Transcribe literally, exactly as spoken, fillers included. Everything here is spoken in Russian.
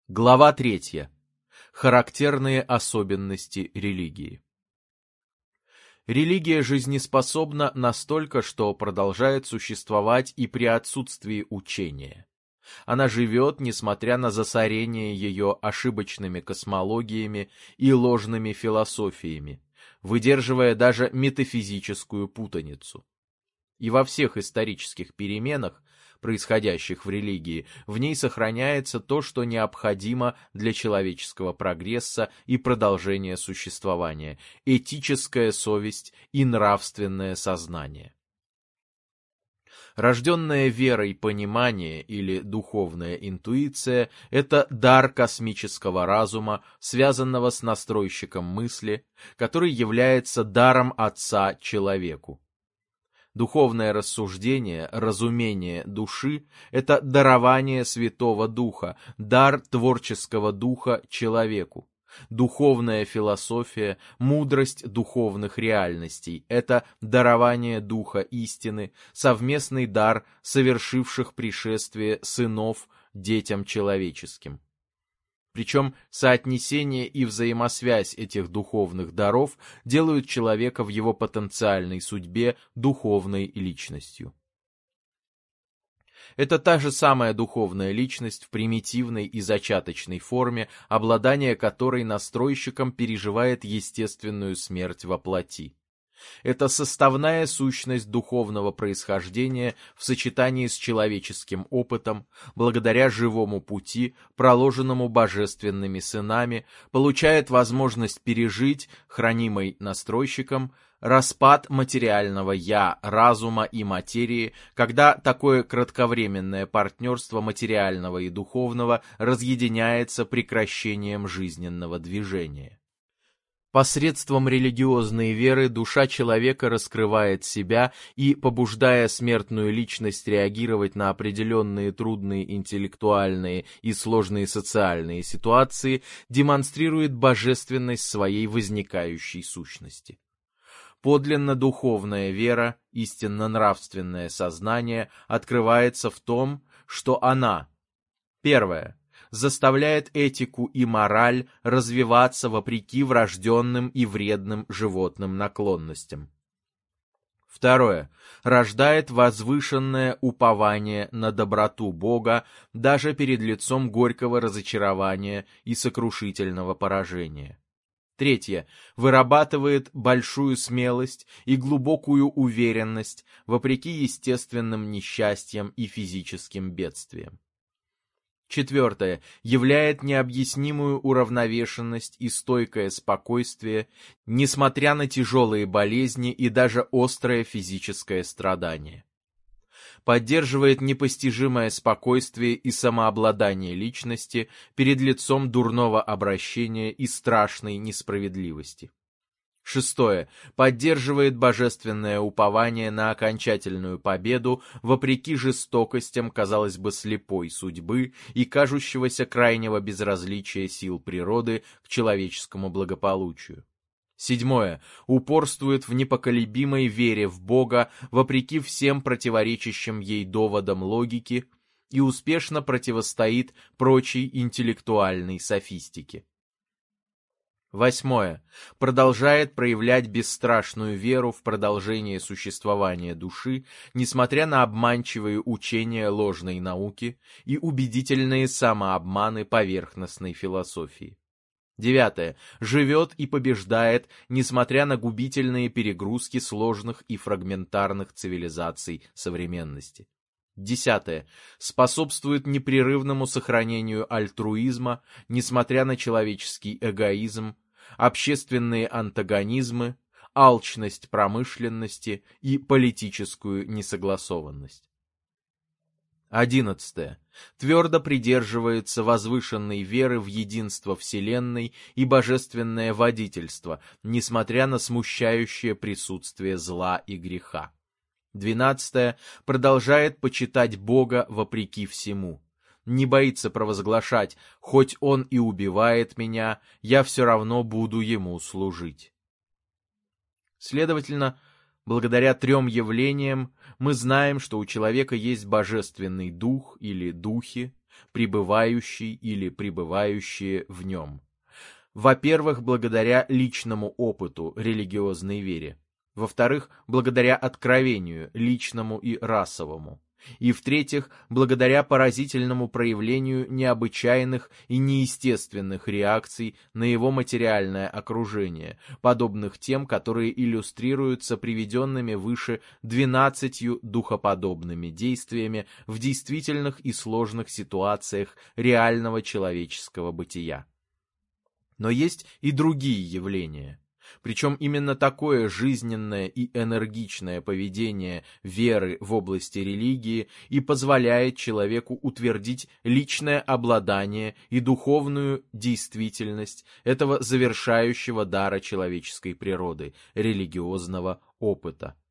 Глава третья. Характерные особенности религии. Религия жизнеспособна настолько, что продолжает существовать и при отсутствии учения. Она живет, несмотря на засорение ее ошибочными космологиями и ложными философиями, выдерживая даже метафизическую путаницу. И во всех исторических переменах, происходящих в религии, в ней сохраняется то, что необходимо для человеческого прогресса и продолжения существования – этическая совесть и нравственное сознание. Рожденная верой понимание или духовная интуиция – это дар космического разума, связанного с настройщиком мысли, который является даром Отца человеку. Духовное рассуждение, разумение души – это дарование Святого Духа, дар творческого духа человеку. Духовная философия, мудрость духовных реальностей – это дарование Духа истины, совместный дар совершивших пришествие сынов детям человеческим. Причем соотнесение и взаимосвязь этих духовных даров делают человека в его потенциальной судьбе духовной личностью. Это та же самая духовная личность в примитивной и зачаточной форме, обладание которой настройщиком переживает естественную смерть во плоти. Это составная сущность духовного происхождения в сочетании с человеческим опытом, благодаря живому пути, проложенному божественными сынами, получает возможность пережить, хранимый настройщиком, распад материального «я», разума и материи, когда такое кратковременное партнерство материального и духовного разъединяется прекращением жизненного движения. Посредством религиозной веры душа человека раскрывает себя и, побуждая смертную личность реагировать на определенные трудные интеллектуальные и сложные социальные ситуации, демонстрирует божественность своей возникающей сущности. Подлинно духовная вера, истинно нравственное сознание открывается в том, что она: первое, заставляет этику и мораль развиваться вопреки врожденным и вредным животным наклонностям. Второе. Рождает возвышенное упование на доброту Бога даже перед лицом горького разочарования и сокрушительного поражения. Третье. Вырабатывает большую смелость и глубокую уверенность вопреки естественным несчастьям и физическим бедствиям. Четвертое. Являет необъяснимую уравновешенность и стойкое спокойствие, несмотря на тяжелые болезни и даже острое физическое страдание. Поддерживает непостижимое спокойствие и самообладание личности перед лицом дурного обращения и страшной несправедливости. Шестое. Поддерживает божественное упование на окончательную победу вопреки жестокостям, казалось бы, слепой судьбы и кажущегося крайнего безразличия сил природы к человеческому благополучию. Седьмое. Упорствует в непоколебимой вере в Бога вопреки всем противоречащим ей доводам логики и успешно противостоит прочей интеллектуальной софистике. Восьмое. Продолжает проявлять бесстрашную веру в продолжение существования души, несмотря на обманчивые учения ложной науки и убедительные самообманы поверхностной философии. Девятое. Живет и побеждает, несмотря на губительные перегрузки сложных и фрагментарных цивилизаций современности. Десятое. Способствует непрерывному сохранению альтруизма, несмотря на человеческий эгоизм, общественные антагонизмы, алчность промышленности и политическую несогласованность. Одиннадцатое. Твердо придерживается возвышенной веры в единство Вселенной и божественное водительство, несмотря на смущающее присутствие зла и греха. Двенадцатое. Продолжает почитать Бога вопреки всему. Не боится провозглашать: «Хоть он и убивает меня, я все равно буду ему служить». Следовательно, благодаря трем явлениям мы знаем, что у человека есть божественный дух или духи, пребывающий или пребывающие в нем. Во-первых, благодаря личному опыту, религиозной вере. Во-вторых, благодаря откровению, личному и расовому. И в-третьих, благодаря поразительному проявлению необычайных и неестественных реакций на его материальное окружение, подобных тем, которые иллюстрируются приведенными выше двенадцатью духоподобными действиями в действительных и сложных ситуациях реального человеческого бытия. Но есть и другие явления. Причем именно такое жизненное и энергичное поведение веры в области религии и позволяет человеку утвердить личное обладание и духовную действительность этого завершающего дара человеческой природы, религиозного опыта.